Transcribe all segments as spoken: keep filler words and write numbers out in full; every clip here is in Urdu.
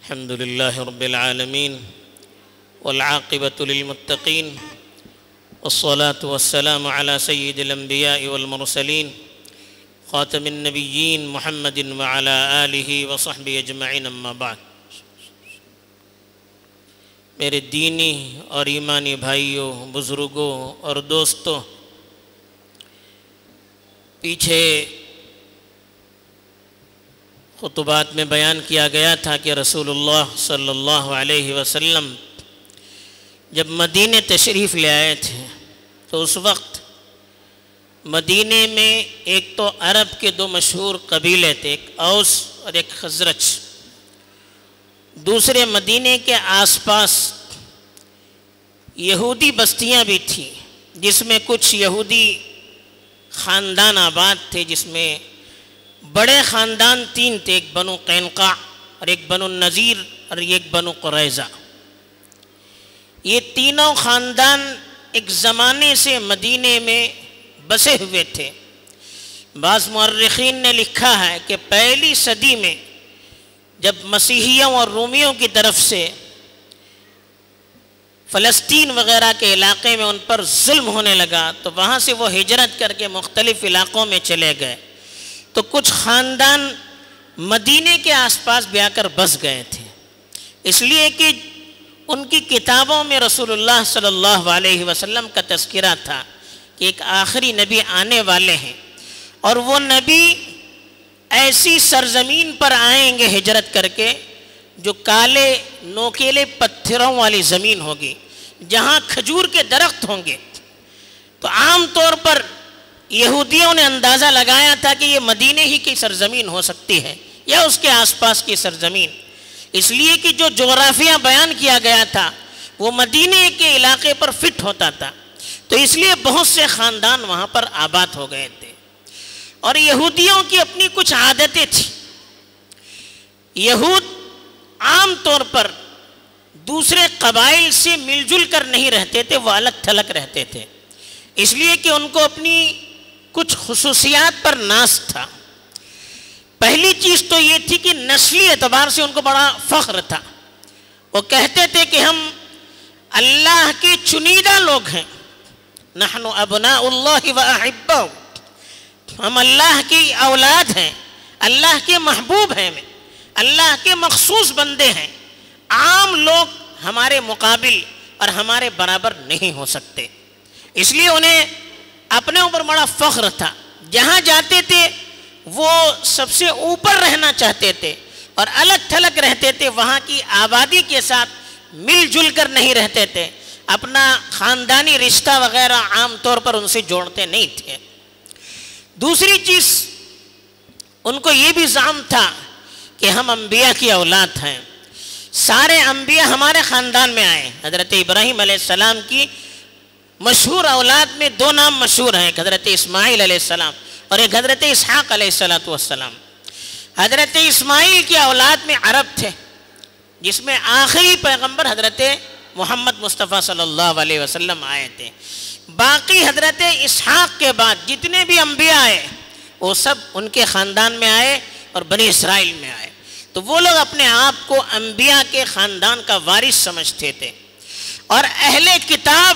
الحمد لله رب العالمين والعاقبة للمتقين والصلاة والسلام على سيد الأنبياء والمرسلين خاتم النبيين محمد وعلى آله وصحبه أجمعين أما بعد. میرے دینی اور ایمانی بھائیوں، بزرگوں اور دوستوں، پیچھے خطبات میں بیان کیا گیا تھا کہ رسول اللہ صلی اللہ علیہ وسلم جب مدینے تشریف لے آئے تھے تو اس وقت مدینے میں ایک تو عرب کے دو مشہور قبیلے تھے، ایک اوس اور ایک خزرج. دوسرے مدینے کے آس پاس یہودی بستیاں بھی تھیں جس میں کچھ یہودی خاندان آباد تھے، جس میں بڑے خاندان تین تھے، ایک بنو قینقاع اور ایک بنو النذیر اور ایک بنو قریظہ. یہ تینوں خاندان ایک زمانے سے مدینے میں بسے ہوئے تھے. بعض مورخین نے لکھا ہے کہ پہلی صدی میں جب مسیحیوں اور رومیوں کی طرف سے فلسطین وغیرہ کے علاقے میں ان پر ظلم ہونے لگا تو وہاں سے وہ ہجرت کر کے مختلف علاقوں میں چلے گئے، تو کچھ خاندان مدینے کے آس پاس بھی آ کر بس گئے تھے، اس لیے کہ ان کی کتابوں میں رسول اللہ صلی اللہ علیہ وسلم کا تذکرہ تھا کہ ایک آخری نبی آنے والے ہیں اور وہ نبی ایسی سرزمین پر آئیں گے ہجرت کر کے جو کالے نوکیلے پتھروں والی زمین ہوگی، جہاں کھجور کے درخت ہوں گے. تو عام طور پر یہودیوں نے اندازہ لگایا تھا کہ یہ مدینے ہی کی سرزمین ہو سکتی ہے یا اس کے آس پاس کی سرزمین، اس لیے کہ جو جغرافیہ بیان کیا گیا تھا وہ مدینے کے علاقے پر فٹ ہوتا تھا، تو اس لیے بہت سے خاندان وہاں پر آباد ہو گئے تھے. اور یہودیوں کی اپنی کچھ عادتیں تھیں. یہود عام طور پر دوسرے قبائل سے مل جل کر نہیں رہتے تھے، وہ الگ تھلگ رہتے تھے، اس لیے کہ ان کو اپنی کچھ خصوصیات پر ناز تھا. پہلی چیز تو یہ تھی کہ نسلی اعتبار سے ان کو بڑا فخر تھا. وہ کہتے تھے کہ ہم اللہ کے چنیدہ لوگ ہیں، نحن ابناء اللہ و احباؤ، ہم اللہ کی اولاد ہیں، اللہ کے محبوب ہیں، اللہ کے مخصوص بندے ہیں، عام لوگ ہمارے مقابل اور ہمارے برابر نہیں ہو سکتے. اس لیے انہیں اپنے اوپر بڑا فخر تھا. جہاں جاتے تھے وہ سب سے اوپر رہنا چاہتے تھے اور الگ تھلگ رہتے تھے، وہاں کی آبادی کے ساتھ مل جل کر نہیں رہتے تھے، اپنا خاندانی رشتہ وغیرہ عام طور پر ان سے جوڑتے نہیں تھے. دوسری چیز ان کو یہ بھی زعم تھا کہ ہم انبیاء کی اولاد ہیں، سارے انبیاء ہمارے خاندان میں آئے. حضرت ابراہیم علیہ السلام کی مشہور اولاد میں دو نام مشہور ہیں، ایک حضرت اسماعیل علیہ السلام اور ایک حضرت اسحاق علیہ السلام. حضرت اسماعیل کی اولاد میں عرب تھے، جس میں آخری پیغمبر حضرت محمد مصطفیٰ صلی اللہ علیہ وسلم آئے تھے. باقی حضرت اسحاق کے بعد جتنے بھی انبیاء آئے وہ سب ان کے خاندان میں آئے اور بنی اسرائیل میں آئے. تو وہ لوگ اپنے آپ کو انبیاء کے خاندان کا وارث سمجھتے تھے اور اہل کتاب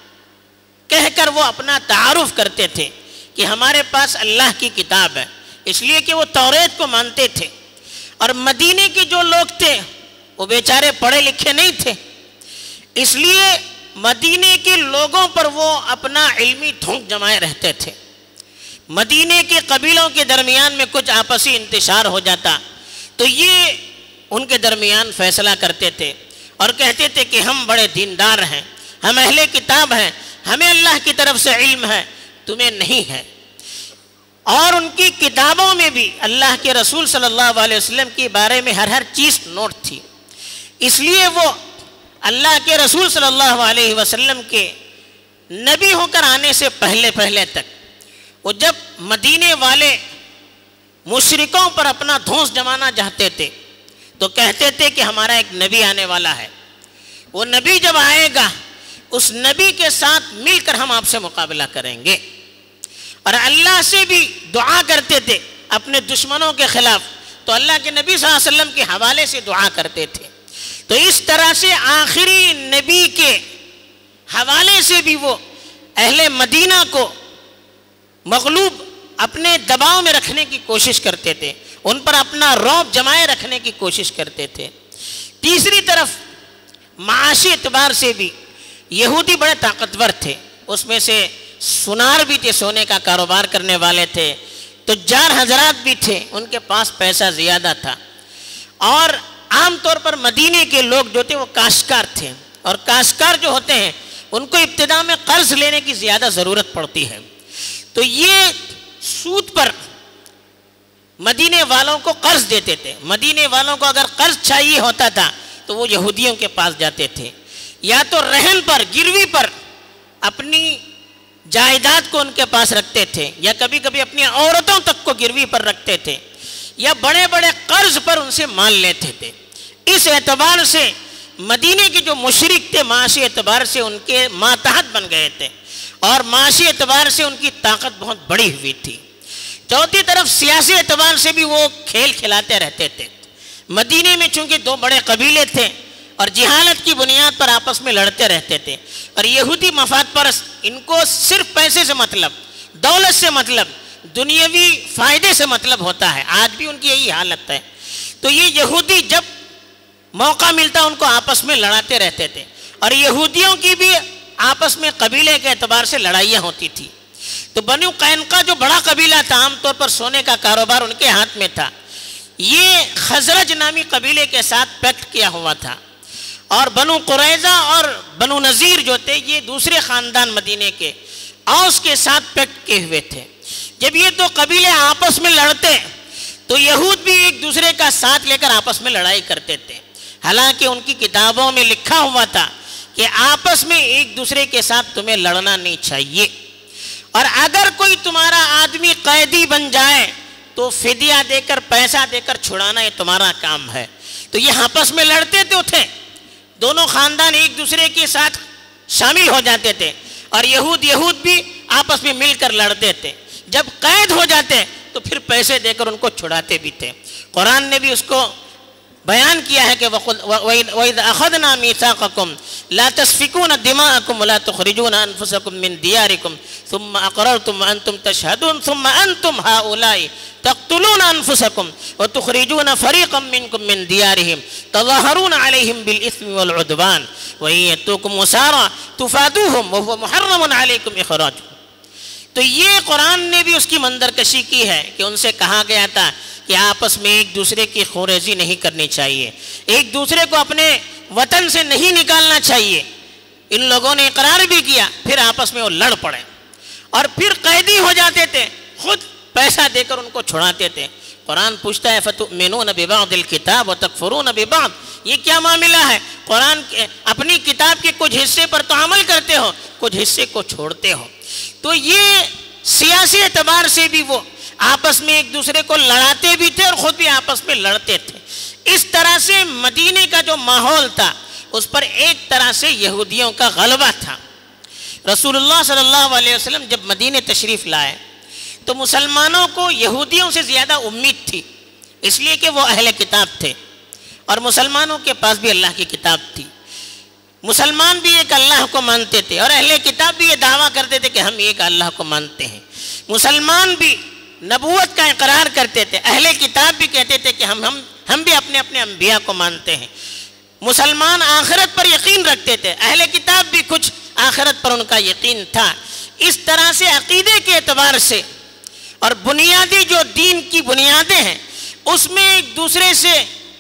کہہ کر وہ اپنا تعارف کرتے تھے کہ ہمارے پاس اللہ کی کتاب ہے، اس لیے کہ وہ توریت کو مانتے تھے. اور مدینے کے جو لوگ تھے وہ بیچارے پڑھے لکھے نہیں تھے، اس لیے مدینے کے لوگوں پر وہ اپنا علمی دھونک جمائے رہتے تھے. مدینے کے قبیلوں کے درمیان میں کچھ آپسی انتشار ہو جاتا تو یہ ان کے درمیان فیصلہ کرتے تھے اور کہتے تھے کہ ہم بڑے دیندار ہیں، ہم اہل کتاب ہیں، ہمیں اللہ کی طرف سے علم ہے، تمہیں نہیں ہے. اور ان کی کتابوں میں بھی اللہ کے رسول صلی اللہ علیہ وسلم کے بارے میں ہر ہر چیز نوٹ تھی. اس لیے وہ اللہ کے رسول صلی اللہ علیہ وسلم کے نبی ہو کر آنے سے پہلے پہلے تک وہ جب مدینے والے مشرکوں پر اپنا دھونس جمانا چاہتے تھے تو کہتے تھے کہ ہمارا ایک نبی آنے والا ہے، وہ نبی جب آئے گا اس نبی کے ساتھ مل کر ہم آپ سے مقابلہ کریں گے. اور اللہ سے بھی دعا کرتے تھے اپنے دشمنوں کے خلاف تو اللہ کے نبی صلی اللہ علیہ وسلم کے حوالے سے دعا کرتے تھے۔ تو اس طرح سے آخری نبی کے حوالے سے بھی وہ اہل مدینہ کو مغلوب اپنے دباؤ میں رکھنے کی کوشش کرتے تھے، ان پر اپنا رعب جمائے رکھنے کی کوشش کرتے تھے۔ تیسری طرف معاشی اعتبار سے بھی یہودی بڑے طاقتور تھے، اس میں سے سونار بھی تھے، سونے کا کاروبار کرنے والے تھے، تجار حضرات بھی تھے، ان کے پاس پیسہ زیادہ تھا، اور عام طور پر مدینے کے لوگ جو تھے وہ کاشتکار تھے، اور کاشتکار جو ہوتے ہیں ان کو ابتدا میں قرض لینے کی زیادہ ضرورت پڑتی ہے، تو یہ سود پر مدینے والوں کو قرض دیتے تھے۔ مدینے والوں کو اگر قرض چاہیے ہوتا تھا تو وہ یہودیوں کے پاس جاتے تھے، یا تو رہن پر، گروی پر اپنی جائیداد کو ان کے پاس رکھتے تھے، یا کبھی کبھی اپنی عورتوں تک کو گروی پر رکھتے تھے، یا بڑے بڑے قرض پر ان سے مال لیتے تھے۔ اس اعتبار سے مدینے کے جو مشرک تھے معاشی اعتبار سے ان کے ماتحت بن گئے تھے، اور معاشی اعتبار سے ان کی طاقت بہت بڑی ہوئی تھی۔ چوتھی طرف سیاسی اعتبار سے بھی وہ کھیل کھلاتے رہتے تھے۔ مدینے میں چونکہ دو بڑے قبیلے تھے اور جہالت کی بنیاد پر آپس میں لڑتے رہتے تھے، اور یہودی مفاد پرست، ان کو صرف پیسے سے مطلب، دولت سے مطلب، دنیاوی فائدے سے مطلب ہوتا ہے، آج بھی ان کی یہی حالت ہے۔ تو یہ یہودی جب موقع ملتا ان کو آپس میں لڑاتے رہتے تھے، اور یہودیوں کی بھی آپس میں قبیلے کے اعتبار سے لڑائیاں ہوتی تھی۔ تو بنو قینقاع جو بڑا قبیلہ تھا، عام طور پر سونے کا کاروبار ان کے ہاتھ میں تھا، یہ خزرج نامی قبیلے کے ساتھ پیکٹ کیا ہوا تھا، اور بنو قریظہ اور بنو نذیر جو تھے یہ دوسرے خاندان مدینے کے اوس کے ساتھ پیکٹ کیے ہوئے تھے۔ جب یہ دو قبیلے آپس میں لڑتے تو یہود بھی ایک دوسرے کا ساتھ لے کر آپس میں لڑائی کرتے تھے، حالانکہ ان کی کتابوں میں لکھا ہوا تھا کہ آپس میں ایک دوسرے کے ساتھ تمہیں لڑنا نہیں چاہیے، اور اگر کوئی تمہارا آدمی قیدی بن جائے تو فدیہ دے کر، پیسہ دے کر چھڑانا یہ تمہارا کام ہے۔ تو یہ آپس میں لڑتے تو تھے، دونوں خاندان ایک دوسرے کے ساتھ شامل ہو جاتے تھے، اور یہود یہود بھی آپس میں مل کر لڑتے تھے۔ جب قید ہو جاتے تو پھر پیسے دے کر ان کو چھڑاتے بھی تھے۔ قرآن نے بھی اس کو بیان کیا ہے کہ وَإِذْ أَخَذْنَا مِيثَاقَكُمْ لَا تَسْفِكُونَ دِمَاءَكُمْ وَلَا تُخْرِجُونَ أَنفُسَكُمْ مِنْ دِيَارِكُمْ ثُمَّ أَقْرَرْتُمْ وَأَنْتُمْ تَشْهَدُونَ ثُمَّ أَنْتُمْ هَؤُلَاءِ تَقْتُلُونَ أَنفُسَكُمْ وَتُخْرِجُونَ فَرِيقًا مِنْكُمْ مِنْ دِيَارِهِمْ تَظَاهَرُونَ عَلَيْهِمْ بِالْإِثْمِ وَالْعُدْوَانِ وَإِنْ يَأْتُوكُمْ أُسَارَىٰ تُفَادُوهُمْ وَهُوَ مُحَرَّمٌ عَلَيْكُمْ إِخْرَاجُهُمْ۔ تو یہ قرآن نے بھی اس کی منظرکشی کی ہے کہ ان سے کہا گیا تھا کہ آپس میں ایک دوسرے کی خوریزی نہیں کرنی چاہیے، ایک دوسرے کو اپنے وطن سے نہیں نکالنا چاہیے۔ ان لوگوں نے اقرار بھی کیا، پھر آپس میں وہ لڑ پڑے، اور پھر قیدی ہو جاتے تھے، خود پیسہ دے کر ان کو چھڑاتے تھے۔ قرآن پوچھتا ہے فَتُؤْمِنُونَ بِبَعْضِ الْكِتَابِ وَتَكْفُرُونَ بِبَعْضِ، یہ کیا معاملہ ہے؟ قرآن اپنی کتاب کے کچھ حصے پر تو عمل کرتے ہو، کچھ حصے کو چھوڑتے ہو۔ تو یہ سیاسی اعتبار سے بھی وہ آپس میں ایک دوسرے کو لڑاتے بھی تھے اور خود بھی آپس میں لڑتے تھے۔ اس طرح سے مدینے کا جو ماحول تھا اس پر ایک طرح سے یہودیوں کا غلبہ تھا۔ رسول اللہ صلی اللہ علیہ وسلم جب مدینے تشریف لائے تو مسلمانوں کو یہودیوں سے زیادہ امید تھی، اس لیے کہ وہ اہل کتاب تھے، اور مسلمانوں کے پاس بھی اللہ کی کتاب تھی۔ مسلمان بھی ایک اللہ کو مانتے تھے، اور اہل کتاب بھی یہ دعویٰ کرتے تھے کہ ہم ایک اللہ کو مانتے ہیں۔ مسلمان بھی نبوت کا اقرار کرتے تھے، اہل کتاب بھی کہتے تھے کہ ہم ہم ہم بھی اپنے اپنے انبیاء کو مانتے ہیں۔ مسلمان آخرت پر یقین رکھتے تھے، اہل کتاب بھی کچھ آخرت پر ان کا یقین تھا۔ اس طرح سے عقیدے کے اعتبار سے اور بنیادی جو دین کی بنیادیں ہیں اس میں ایک دوسرے سے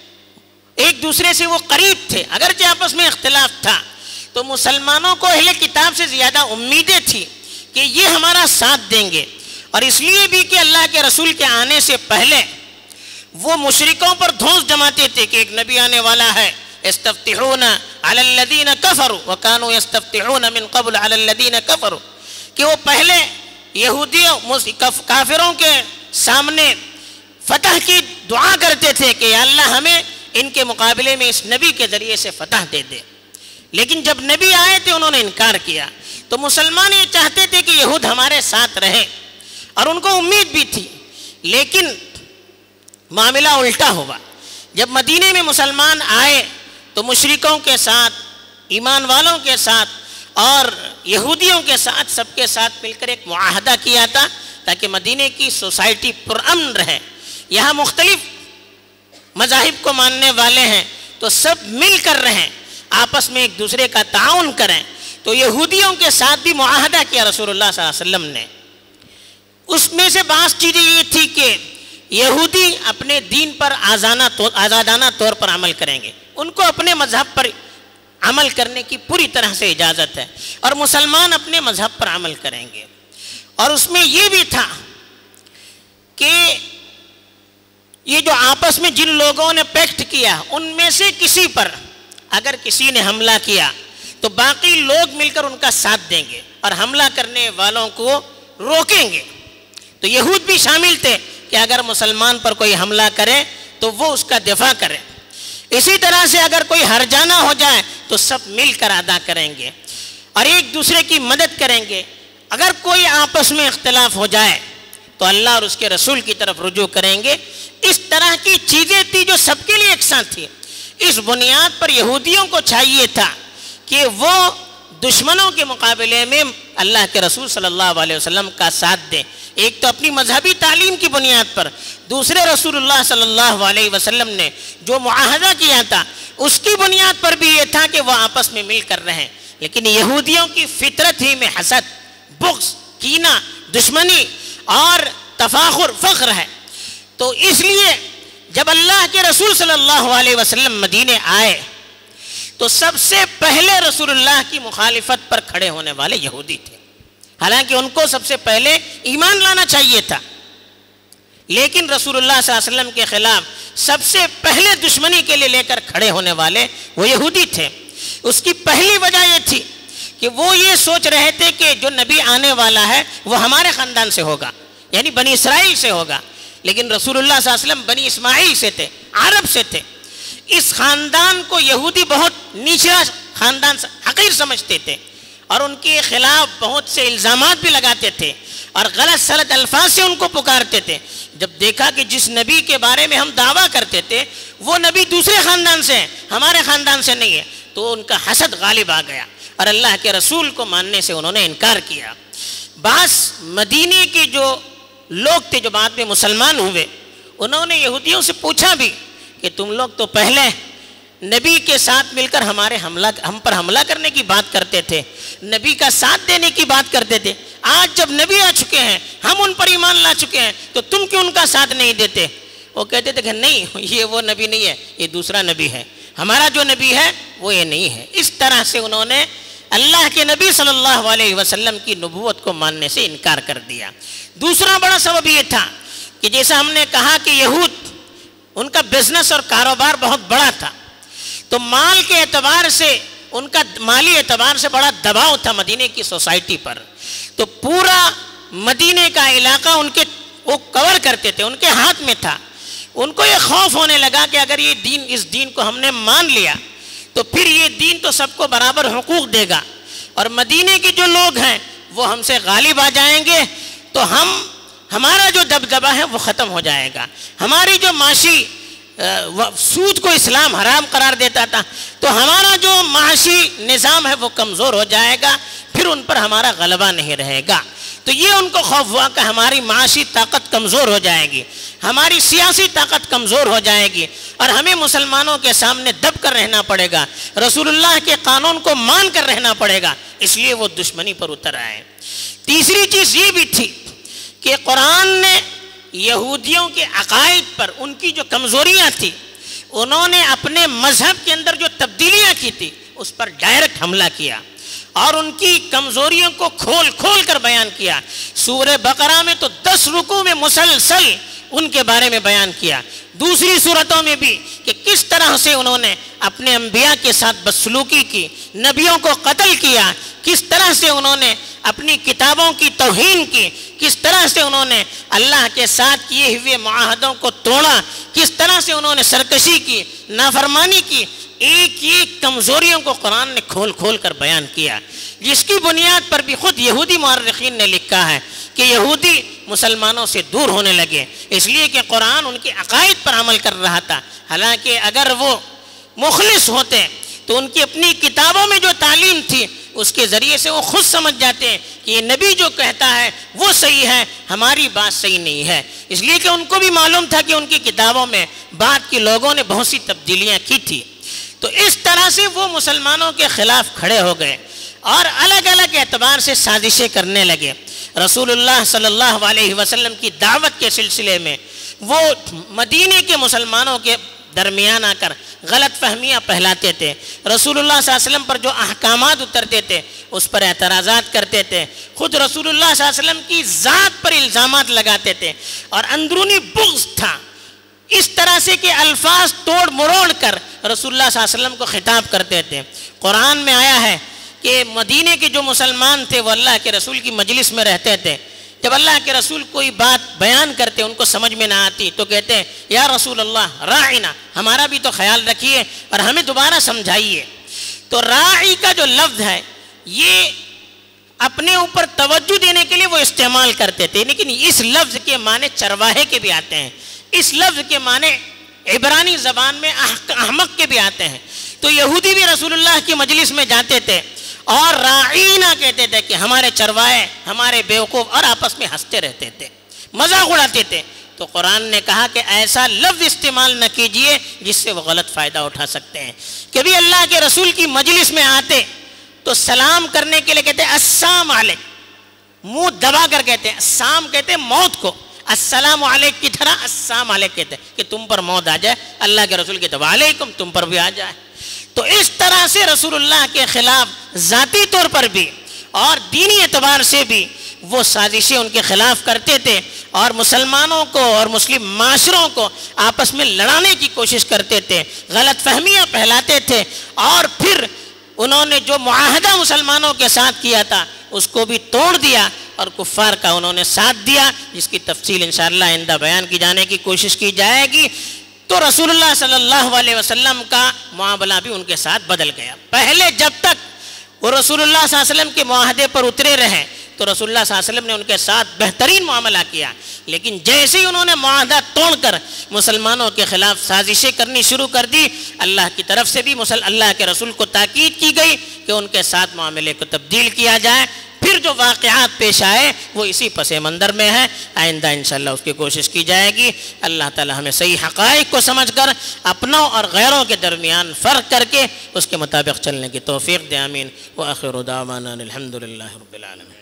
ایک دوسرے سے وہ قریب تھے، اگرچہ آپس میں اختلاف تھا۔ تو مسلمانوں کو اہل کتاب سے زیادہ امیدیں تھی کہ یہ ہمارا ساتھ دیں گے، اور اس لیے بھی کہ اللہ کے رسول کے آنے سے پہلے وہ مشرکوں پر دھونس جماتے تھے کہ ایک نبی آنے والا ہے، استفتحون علی الذین کفروا وکانوا یستفتحون من قبل علی الذین کفروا، کہ وہ پہلے یہودیوں کافروں کے سامنے فتح کی دعا کرتے تھے کہ یا اللہ ہمیں ان کے مقابلے میں اس نبی کے ذریعے سے فتح دے دے، لیکن جب نبی آئے تھے انہوں نے انکار کیا۔ تو مسلمان یہ چاہتے تھے کہ یہود ہمارے ساتھ رہیں، اور ان کو امید بھی تھی، لیکن معاملہ الٹا ہوا۔ جب مدینے میں مسلمان آئے تو مشرکوں کے ساتھ، ایمان والوں کے ساتھ اور یہودیوں کے ساتھ سب کے ساتھ مل کر ایک معاہدہ کیا تھا تاکہ مدینے کی سوسائٹی پرامن رہے۔ یہاں مختلف مذاہب کو ماننے والے ہیں تو سب مل کر رہیں، آپس میں ایک دوسرے کا تعاون کریں۔ تو یہودیوں کے ساتھ بھی معاہدہ کیا رسول اللہ صلی اللہ علیہ وسلم نے۔ اس میں سے بعض چیزیں یہ تھی کہ یہودی اپنے دین پر آزادانہ طور پر عمل کریں گے، ان کو اپنے مذہب پر عمل کرنے کی پوری طرح سے اجازت ہے، اور مسلمان اپنے مذہب پر عمل کریں گے۔ اور اس میں یہ بھی تھا کہ یہ جو آپس میں جن لوگوں نے پیکٹ کیا ان میں سے کسی پر اگر کسی نے حملہ کیا تو باقی لوگ مل کر ان کا ساتھ دیں گے اور حملہ کرنے والوں کو روکیں گے۔ تو یہود بھی شامل تھے کہ اگر مسلمان پر کوئی حملہ کرے تو وہ اس کا دفاع کرے۔ اسی طرح سے اگر کوئی ہرجانہ ہو جائے تو سب مل کر ادا کریں گے اور ایک دوسرے کی مدد کریں گے۔ اگر کوئی آپس میں اختلاف ہو جائے تو اللہ اور اس کے رسول کی طرف رجوع کریں گے۔ اس طرح کی چیزیں تھی جو سب کے لیے یکساں تھی۔ اس بنیاد پر یہودیوں کو چاہیے تھا کہ وہ دشمنوں کے مقابلے میں اللہ کے رسول صلی اللہ علیہ وسلم کا ساتھ دیں، ایک تو اپنی مذہبی تعلیم کی بنیاد پر، دوسرے رسول اللہ صلی اللہ علیہ وسلم نے جو معاہدہ کیا تھا اس کی بنیاد پر بھی یہ تھا کہ وہ آپس میں مل کر رہیں۔ لیکن یہودیوں کی فطرت ہی میں حسد، بغض، کینہ، دشمنی اور تفاخر، فخر ہے۔ تو اس لیے جب اللہ کے رسول صلی اللہ علیہ وسلم مدینے آئے تو سب سے پہلے رسول اللہ کی مخالفت پر کھڑے ہونے والے یہودی تھے، حالانکہ ان کو سب سے پہلے ایمان لانا چاہیے تھا، لیکن رسول اللہ صلی اللہ علیہ وسلم کے خلاف سب سے پہلے دشمنی کے لیے لے کر کھڑے ہونے والے وہ یہودی تھے۔ اس کی پہلی وجہ یہ تھی کہ وہ یہ سوچ رہے تھے کہ جو نبی آنے والا ہے وہ ہمارے خاندان سے ہوگا، یعنی بنی اسرائیل سے ہوگا، لیکن رسول اللہ صلی اللہ علیہ وسلم بنی اسماعیل سے تھے، عرب سے تھے۔ اس خاندان کو یہودی بہت نیچا خاندان حقیر سمجھتے تھے اور ان کے خلاف بہت سے الزامات بھی لگاتے تھے اور غلط سلط الفاظ سے ان کو پکارتے تھے۔ جب دیکھا کہ جس نبی کے بارے میں ہم دعویٰ کرتے تھے وہ نبی دوسرے خاندان سے ہے، ہمارے خاندان سے نہیں ہے، تو ان کا حسد غالب آ گیا اور اللہ کے رسول کو ماننے سے انہوں نے انکار کیا۔ بعض مدینے کے جو لوگ تھے جو بعد میں مسلمان ہوئے، انہوں نے یہودیوں سے پوچھا بھی کہ تم لوگ تو پہلے نبی کے ساتھ مل کر ہمارے حملہ ہم پر حملہ کرنے کی بات کرتے تھے، نبی کا ساتھ دینے کی بات کرتے تھے، آج جب نبی آ چکے ہیں، ہم ان پر ایمان لا چکے ہیں، تو تم کیوں ان کا ساتھ نہیں دیتے؟ وہ کہتے تھے کہ نہیں، یہ وہ نبی نہیں ہے، یہ دوسرا نبی ہے، ہمارا جو نبی ہے وہ یہ نہیں ہے۔ اس طرح سے انہوں نے اللہ کے نبی صلی اللہ علیہ وسلم کی نبوت کو ماننے سے انکار کر دیا۔ دوسرا بڑا سبب یہ تھا کہ جیسا ہم نے کہا کہ یہود ان کا بزنس اور کاروبار بہت بڑا تھا، تو مال کے اعتبار سے ان کا مالی اعتبار سے بڑا دباؤ تھا مدینے کی سوسائٹی پر، تو پورا مدینے کا علاقہ ان کے وہ کور کرتے تھے، ان کے ہاتھ میں تھا۔ ان کو یہ خوف ہونے لگا کہ اگر یہ دین اس دین کو ہم نے مان لیا تو پھر یہ دین تو سب کو برابر حقوق دے گا اور مدینے کے جو لوگ ہیں وہ ہم سے غالب آ جائیں گے، تو ہم ہمارا جو دبدبہ ہے وہ ختم ہو جائے گا، ہماری جو معاشی سود کو اسلام حرام قرار دیتا تھا تو ہمارا جو معاشی نظام ہے وہ کمزور ہو جائے گا، پھر ان پر ہمارا غلبہ نہیں رہے گا۔ تو یہ ان کو خوف ہوا کہ ہماری معاشی طاقت کمزور ہو جائے گی، ہماری سیاسی طاقت کمزور ہو جائے گی اور ہمیں مسلمانوں کے سامنے دب کر رہنا پڑے گا، رسول اللہ کے قانون کو مان کر رہنا پڑے گا، اس لیے وہ دشمنی پر اتر آئے۔ تیسری چیز یہ بھی تھی کہ قرآن نے یہودیوں کے عقائد پر ان کی جو کمزوریاں تھی، انہوں نے اپنے مذہب کے اندر جو تبدیلیاں کی تھی اس پر ڈائریکٹ حملہ کیا اور ان کی کمزوریوں کو کھول کھول کر بیان کیا۔ سورہ بقرہ میں تو دس رکوع میں مسلسل ان کے بارے میں بیان کیا، دوسری صورتوں میں بھی کہ کس طرح سے انہوں نے اپنے انبیاء کے ساتھ بدسلوکی کی، نبیوں کو قتل کیا، کس طرح سے انہوں نے اپنی کتابوں کی توہین کی، کس طرح سے انہوں نے اللہ کے ساتھ کیے ہوئے معاہدوں کو توڑا، کس طرح سے انہوں نے سرکشی کی، نافرمانی کی، ایک ایک کمزوریوں کو قرآن نے کھول کھول کر بیان کیا، جس کی بنیاد پر بھی خود یہودی مورخین نے لکھا ہے کہ یہودی مسلمانوں سے دور ہونے لگے، اس لیے کہ قرآن ان کے عقائد پر عمل کر رہا تھا۔ حالانکہ اگر وہ مخلص ہوتے تو ان کی اپنی کتابوں میں جو تعلیم تھی اس کے ذریعے سے وہ خود سمجھ جاتے ہیں کہ یہ نبی جو کہتا ہے وہ صحیح ہے، ہماری بات صحیح نہیں ہے۔ اس لیے کہ ان کو بھی معلوم تھا کہ ان کی کتابوں میں بعد کے لوگوں نے بہت سی تبدیلیاں کی تھی۔ تو اس طرح سے وہ مسلمانوں کے خلاف کھڑے ہو گئے اور الگ الگ اعتبار سے سازشیں کرنے لگے۔ رسول اللہ صلی اللہ علیہ وسلم کی دعوت کے سلسلے میں وہ مدینے کے مسلمانوں کے درمیان آ کر غلط فہمیاں پھیلاتے تھے۔ رسول اللہ صلی اللہ علیہ وسلم پر جو احکامات اترتے تھے اس پر اعتراضات کرتے تھے، خود رسول اللہ صلی اللہ علیہ وسلم کی ذات پر الزامات لگاتے تھے، اور اندرونی بغض تھا اس طرح سے کہ الفاظ توڑ مروڑ کر رسول اللہ صلی اللہ علیہ وسلم کو خطاب کرتے تھے۔ قرآن میں آیا ہے کہ مدینے کے جو مسلمان تھے وہ اللہ کے رسول کی مجلس میں رہتے تھے، جب اللہ کے رسول کوئی بات بیان کرتے ان کو سمجھ میں نہ آتی تو کہتے ہیں یا رسول اللہ راعنا، ہمارا بھی تو خیال رکھیے اور ہمیں دوبارہ سمجھائیے۔ تو راعی کا جو لفظ ہے یہ اپنے اوپر توجہ دینے کے لیے وہ استعمال کرتے تھے، لیکن اس لفظ کے معنی چرواہے کے بھی آتے ہیں، اس لفظ کے معنی عبرانی زبان میں احمق کے بھی آتے ہیں۔ تو یہودی بھی رسول اللہ کی مجلس میں جاتے تھے اور راعینا کہتے تھے کہ ہمارے چرواہے، ہمارے بیوقوف، اور آپس میں ہنستے رہتے تھے، مذاق اڑاتے تھے۔ تو قرآن نے کہا کہ ایسا لفظ استعمال نہ کیجئے جس سے وہ غلط فائدہ اٹھا سکتے ہیں۔ کبھی اللہ کے رسول کی مجلس میں آتے تو سلام کرنے کے لیے کہتے ہیں السلام علیکم، منہ دبا کر کہتے ہیں، السلام کہتے ہیں موت کو، السلام علیکم کی طرح السلام علیکم کہتے ہیں کہ تم پر موت آ جائے، اللہ کے رسول کہتے ہیں وعلیکم، تم پر بھی آ جائے۔ تو اس طرح سے رسول اللہ کے خلاف ذاتی طور پر بھی اور دینی اعتبار سے بھی وہ سازشیں ان کے خلاف کرتے تھے، اور مسلمانوں کو اور مسلم معاشروں کو آپس میں لڑانے کی کوشش کرتے تھے، غلط فہمیاں پھیلاتے تھے، اور پھر انہوں نے جو معاہدہ مسلمانوں کے ساتھ کیا تھا اس کو بھی توڑ دیا اور کفار کا انہوں نے ساتھ دیا، جس کی تفصیل انشاءاللہ آئندہ بیان کی جانے کی کوشش کی جائے گی۔ تو رسول اللہ صلی اللہ علیہ وسلم کا معاملہ بھی ان کے ساتھ بدل گیا۔ پہلے جب تک وہ رسول اللہ صلی اللہ علیہ وسلم کے معاہدے پر اترے رہے تو رسول اللہ صلی اللہ علیہ وسلم نے ان کے ساتھ بہترین معاملہ کیا، لیکن جیسے ہی انہوں نے معاہدہ توڑ کر مسلمانوں کے خلاف سازشیں کرنی شروع کر دی، اللہ کی طرف سے بھی اللہ کے رسول کو تاکید کی گئی کہ ان کے ساتھ معاملے کو تبدیل کیا جائے۔ پھر جو واقعات پیش آئے وہ اسی پس منظر میں ہے، آئندہ انشاءاللہ اس کی کوشش کی جائے گی۔ اللہ تعالی ہمیں صحیح حقائق کو سمجھ کر اپنوں اور غیروں کے درمیان فرق کر کے اس کے مطابق چلنے کی توفیق دے، آمین۔ وآخر دعوانا الحمدللہ رب العالمین۔